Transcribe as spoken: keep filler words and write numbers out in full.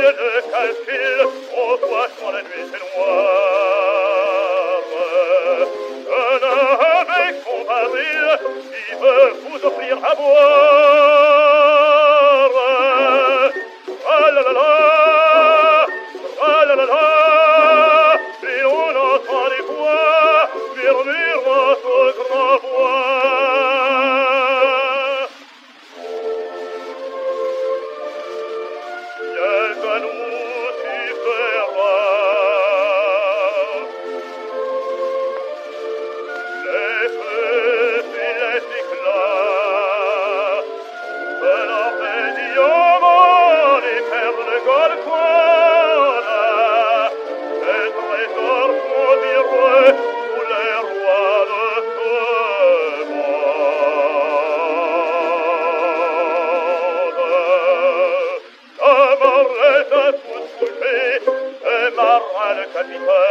le calcul, au soir quand la nuit c'est noir. Un homme avec son baril, il veut vous offrir à boire. Ah la la la, ah la la la, et on entend les voix murmurant au grand voix. Quelqu'un nous sifflera. Les feux et les éclats de l'enfer diamant, les perles de Golconda, les trésors pondereux pour les rois de ce monde. La mort les a tous touchés, et marin le capitaine